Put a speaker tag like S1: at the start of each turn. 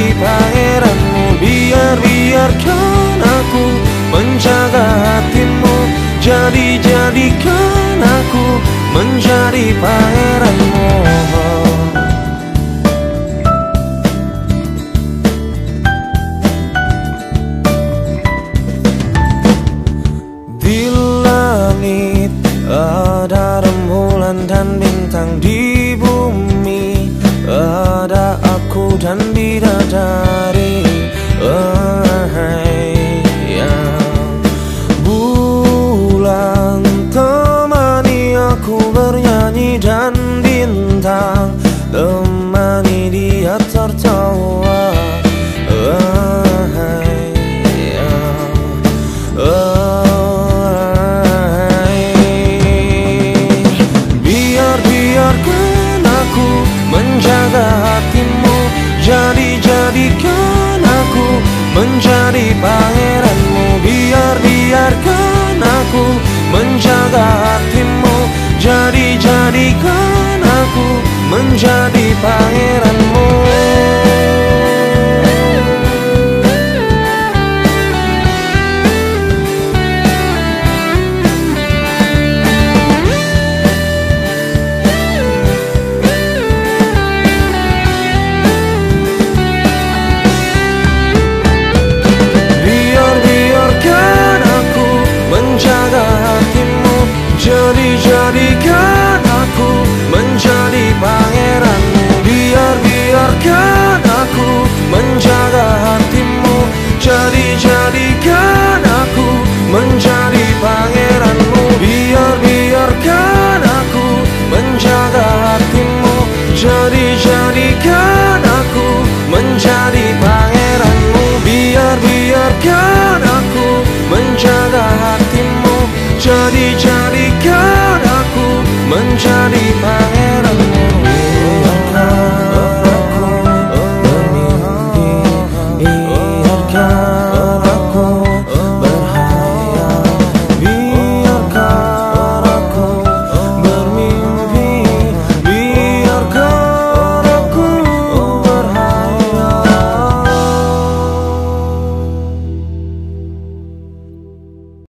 S1: menjadi pangeranmu. Biarkan aku menjaga hatimu. Jadikan aku menjadi pangeranmu. Di langit ada rembulan dan bintang, di bumi ada aku dan bidadari. Bulan temani aku bernyanyi dan bintang temani dia tertawa. Biarkan aku menjaga hatimu. Jadikan aku menjadi pangeranmu. Biarkan aku menjaga hatimu. Jadikan aku menjadi pangeranmu.